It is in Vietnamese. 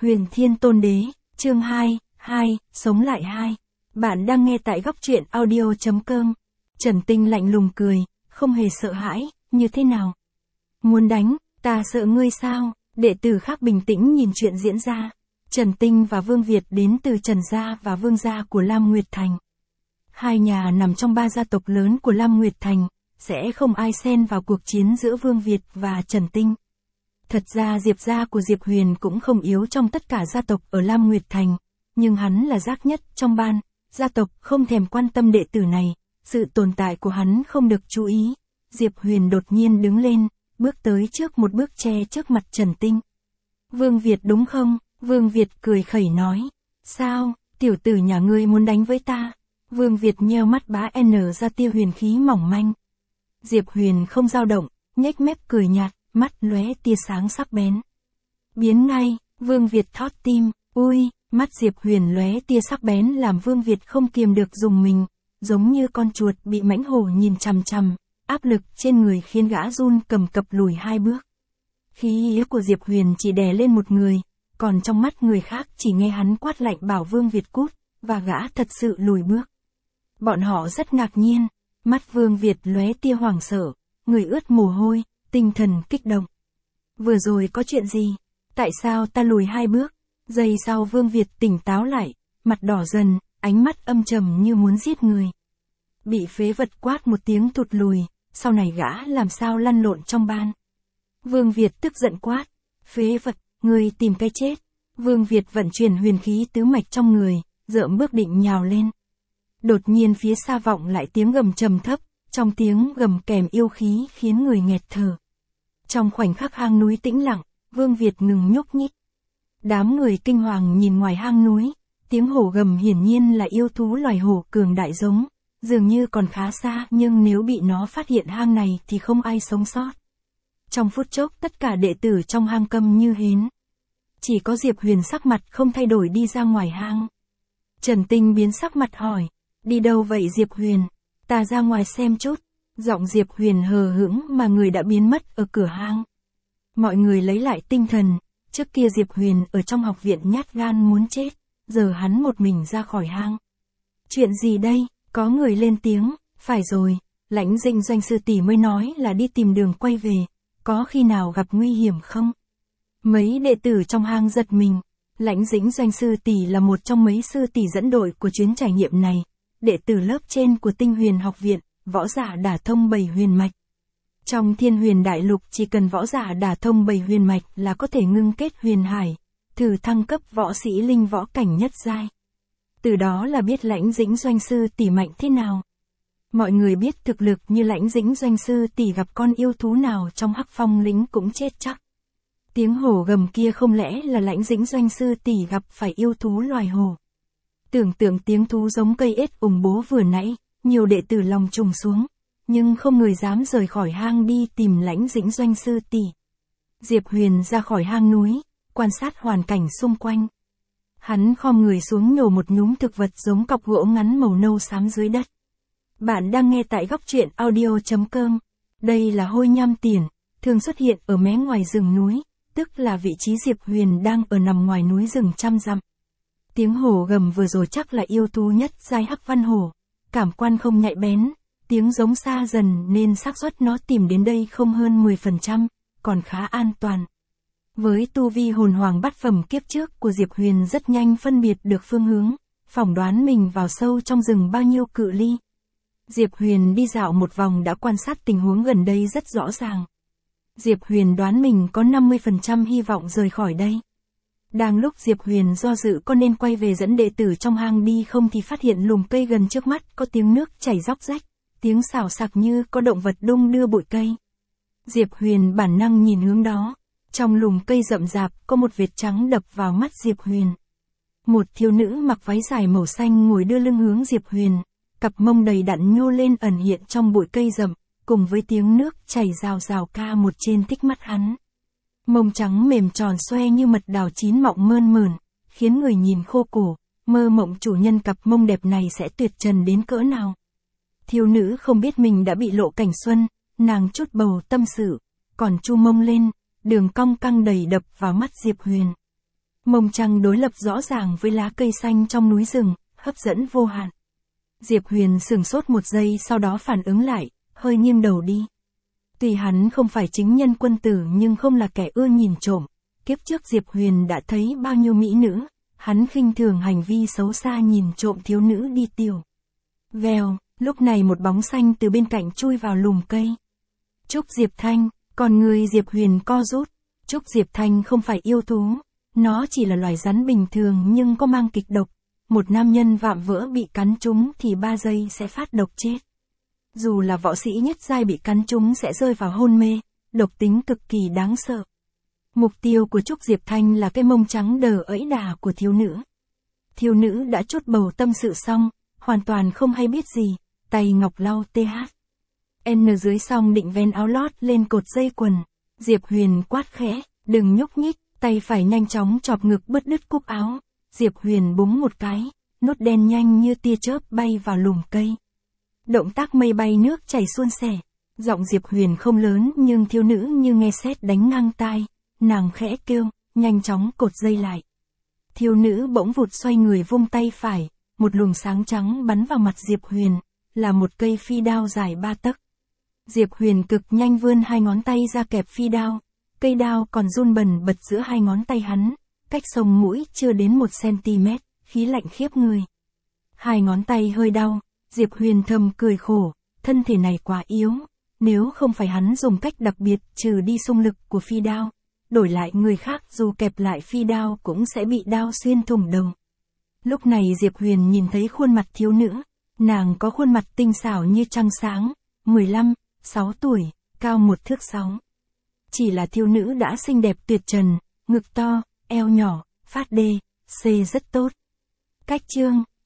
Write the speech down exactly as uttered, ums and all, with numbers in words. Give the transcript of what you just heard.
Huyền Thiên Tôn Đế, chương hai, hai, sống lại hai. Bạn đang nghe tại góc truyện audio.com. Trần Tinh lạnh lùng cười, không hề sợ hãi, như thế nào? Muốn đánh, ta sợ ngươi sao? Đệ tử khác bình tĩnh nhìn chuyện diễn ra. Trần Tinh và Vương Việt đến từ Trần Gia và Vương Gia của Lam Nguyệt Thành. Hai nhà nằm trong ba gia tộc lớn của Lam Nguyệt Thành, sẽ không ai xen vào cuộc chiến giữa Vương Việt và Trần Tinh. Thật ra Diệp gia của Diệp Huyền cũng không yếu trong tất cả gia tộc ở Lam Nguyệt Thành, nhưng hắn là giác nhất trong ban, gia tộc không thèm quan tâm đệ tử này, sự tồn tại của hắn không được chú ý. Diệp Huyền đột nhiên đứng lên, bước tới trước một bước che trước mặt Trần Tinh. Vương Việt đúng không? Vương Việt cười khẩy nói. Sao, tiểu tử nhà ngươi muốn đánh với ta? Vương Việt nheo mắt bá n ra tia huyền khí mỏng manh. Diệp Huyền không dao động, nhếch mép cười nhạt, mắt lóe tia sáng sắc bén. Biến ngay, Vương Việt thót tim, ui, mắt Diệp Huyền lóe tia sắc bén làm Vương Việt không kiềm được dùng mình, giống như con chuột bị mãnh hổ nhìn chằm chằm, áp lực trên người khiến gã run cầm cập lùi hai bước. Khí của Diệp Huyền chỉ đè lên một người, còn trong mắt người khác chỉ nghe hắn quát lạnh bảo Vương Việt cút, và gã thật sự lùi bước. Bọn họ rất ngạc nhiên, mắt Vương Việt lóe tia hoảng sợ, người ướt mồ hôi, tinh thần kích động. Vừa rồi có chuyện gì? Tại sao ta lùi hai bước? Giây sau Vương Việt tỉnh táo lại, mặt đỏ dần, ánh mắt âm trầm như muốn giết người. Bị phế vật quát một tiếng thụt lùi, sau này gã làm sao lăn lộn trong ban. Vương Việt tức giận quát, phế vật, ngươi tìm cái chết. Vương Việt vận chuyển huyền khí tứ mạch trong người, dợm bước định nhào lên. Đột nhiên phía xa vọng lại tiếng gầm trầm thấp, trong tiếng gầm kèm yêu khí khiến người nghẹt thở. Trong khoảnh khắc hang núi tĩnh lặng, Vương Việt ngừng nhúc nhích. Đám người kinh hoàng nhìn ngoài hang núi, tiếng hổ gầm hiển nhiên là yêu thú loài hổ cường đại giống, dường như còn khá xa nhưng nếu bị nó phát hiện hang này thì không ai sống sót. Trong phút chốc tất cả đệ tử trong hang câm như hến. Chỉ có Diệp Huyền sắc mặt không thay đổi đi ra ngoài hang. Trần Tinh biến sắc mặt hỏi, đi đâu vậy Diệp Huyền? Ta ra ngoài xem chút. Giọng Diệp Huyền hờ hững mà người đã biến mất ở cửa hang. Mọi người lấy lại tinh thần, trước kia Diệp Huyền ở trong học viện nhát gan muốn chết, giờ hắn một mình ra khỏi hang. Chuyện gì đây? Có người lên tiếng, phải rồi, Lãnh Dĩnh Doanh sư tỷ mới nói là đi tìm đường quay về, có khi nào gặp nguy hiểm không? Mấy đệ tử trong hang giật mình, Lãnh Dĩnh Doanh sư tỷ là một trong mấy sư tỷ dẫn đội của chuyến trải nghiệm này, đệ tử lớp trên của Tinh Huyền học viện. Võ giả đả thông bảy huyền mạch. Trong Thiên Huyền Đại Lục chỉ cần võ giả đả thông bảy huyền mạch là có thể ngưng kết huyền hải, thử thăng cấp võ sĩ linh võ cảnh nhất giai. Từ đó là biết Lãnh Dĩnh Doanh sư tỷ mạnh thế nào. Mọi người biết thực lực như Lãnh Dĩnh Doanh sư tỷ gặp con yêu thú nào trong Hắc Phong lĩnh cũng chết chắc. Tiếng hổ gầm kia không lẽ là Lãnh Dĩnh Doanh sư tỷ gặp phải yêu thú loài hổ. Tưởng tượng tiếng thú giống cây ếch ủng bố vừa nãy. Nhiều đệ tử lòng trùng xuống, nhưng không người dám rời khỏi hang đi tìm Lãnh Dĩnh Doanh sư tỷ. Diệp Huyền ra khỏi hang núi, quan sát hoàn cảnh xung quanh. Hắn khom người xuống nhổ một nhúm thực vật giống cọc gỗ ngắn màu nâu xám dưới đất. Bạn đang nghe tại góc truyện audio.com. Đây là hôi nham tiền, thường xuất hiện ở mé ngoài rừng núi, tức là vị trí Diệp Huyền đang ở nằm ngoài núi rừng trăm dặm. Tiếng hổ gầm vừa rồi chắc là yêu thú nhất giai Hắc Văn hổ. Cảm quan không nhạy bén, tiếng giống xa dần nên xác suất nó tìm đến đây không hơn mười phần trăm, còn khá an toàn. Với tu vi hồn hoàng bát phẩm kiếp trước của Diệp Huyền rất nhanh phân biệt được phương hướng, phỏng đoán mình vào sâu trong rừng bao nhiêu cự ly. Diệp Huyền đi dạo một vòng đã quan sát tình huống gần đây rất rõ ràng. Diệp Huyền đoán mình có năm mươi phần trăm hy vọng rời khỏi đây. Đang lúc Diệp Huyền do dự có nên quay về dẫn đệ tử trong hang đi không thì phát hiện lùm cây gần trước mắt có tiếng nước chảy róc rách, tiếng xào xạc như có động vật đung đưa bụi cây. Diệp Huyền bản năng nhìn hướng đó, trong lùm cây rậm rạp có một vệt trắng đập vào mắt Diệp Huyền. Một thiếu nữ mặc váy dài màu xanh ngồi đưa lưng hướng Diệp Huyền, cặp mông đầy đặn nhô lên ẩn hiện trong bụi cây rậm, cùng với tiếng nước chảy rào rào ca một trên thích mắt hắn. Mông trắng mềm tròn xoe như mật đào chín mọng mơn mởn, khiến người nhìn khô cổ, mơ mộng chủ nhân cặp mông đẹp này sẽ tuyệt trần đến cỡ nào. Thiếu nữ không biết mình đã bị lộ cảnh xuân, nàng chút bầu tâm sự, còn chu mông lên, đường cong căng đầy đập vào mắt Diệp Huyền. Mông trăng đối lập rõ ràng với lá cây xanh trong núi rừng, hấp dẫn vô hạn. Diệp Huyền sửng sốt một giây sau đó phản ứng lại, hơi nghiêng đầu đi. Tuy hắn không phải chính nhân quân tử nhưng không là kẻ ưa nhìn trộm. Kiếp trước Diệp Huyền đã thấy bao nhiêu mỹ nữ, hắn khinh thường hành vi xấu xa nhìn trộm thiếu nữ đi tiểu. Vèo, lúc này một bóng xanh từ bên cạnh chui vào lùm cây. Trúc Diệp Thanh, còn người Diệp Huyền co rút. Trúc Diệp Thanh không phải yêu thú, nó chỉ là loài rắn bình thường nhưng có mang kịch độc. Một nam nhân vạm vỡ bị cắn trúng thì ba giây sẽ phát độc chết. Dù là võ sĩ nhất giai bị cắn trúng sẽ rơi vào hôn mê, độc tính cực kỳ đáng sợ. Mục tiêu của Trúc Diệp Thanh là cái mông trắng đờ ẫy đà của thiếu nữ. Thiếu nữ đã chốt bầu tâm sự xong, hoàn toàn không hay biết gì, tay ngọc lau th. N dưới xong định ven áo lót lên cột dây quần. Diệp Huyền quát khẽ, đừng nhúc nhích, tay phải nhanh chóng chọc ngực bứt đứt cúc áo. Diệp Huyền búng một cái, nốt đen nhanh như tia chớp bay vào lùm cây. Động tác mây bay nước chảy suôn sẻ. Giọng Diệp Huyền không lớn nhưng thiếu nữ như nghe sét đánh ngang tai. Nàng khẽ kêu, nhanh chóng cột dây lại. Thiếu nữ bỗng vụt xoay người vung tay phải, một luồng sáng trắng bắn vào mặt Diệp Huyền, là một cây phi đao dài ba tấc. Diệp Huyền cực nhanh vươn hai ngón tay ra kẹp phi đao, cây đao còn run bần bật giữa hai ngón tay hắn, cách sống mũi chưa đến một cm, khí lạnh khiếp người. Hai ngón tay hơi đau, Diệp Huyền thầm cười khổ, thân thể này quá yếu, nếu không phải hắn dùng cách đặc biệt trừ đi xung lực của phi đao, đổi lại người khác dù kẹp lại phi đao cũng sẽ bị đao xuyên thủng đầu. Lúc này Diệp Huyền nhìn thấy khuôn mặt thiếu nữ, nàng có khuôn mặt tinh xảo như trăng sáng, mười lăm, sáu tuổi, cao một thước sáu. Chỉ là thiếu nữ đã xinh đẹp tuyệt trần, ngực to, eo nhỏ, phát đê, C rất tốt. Cách chương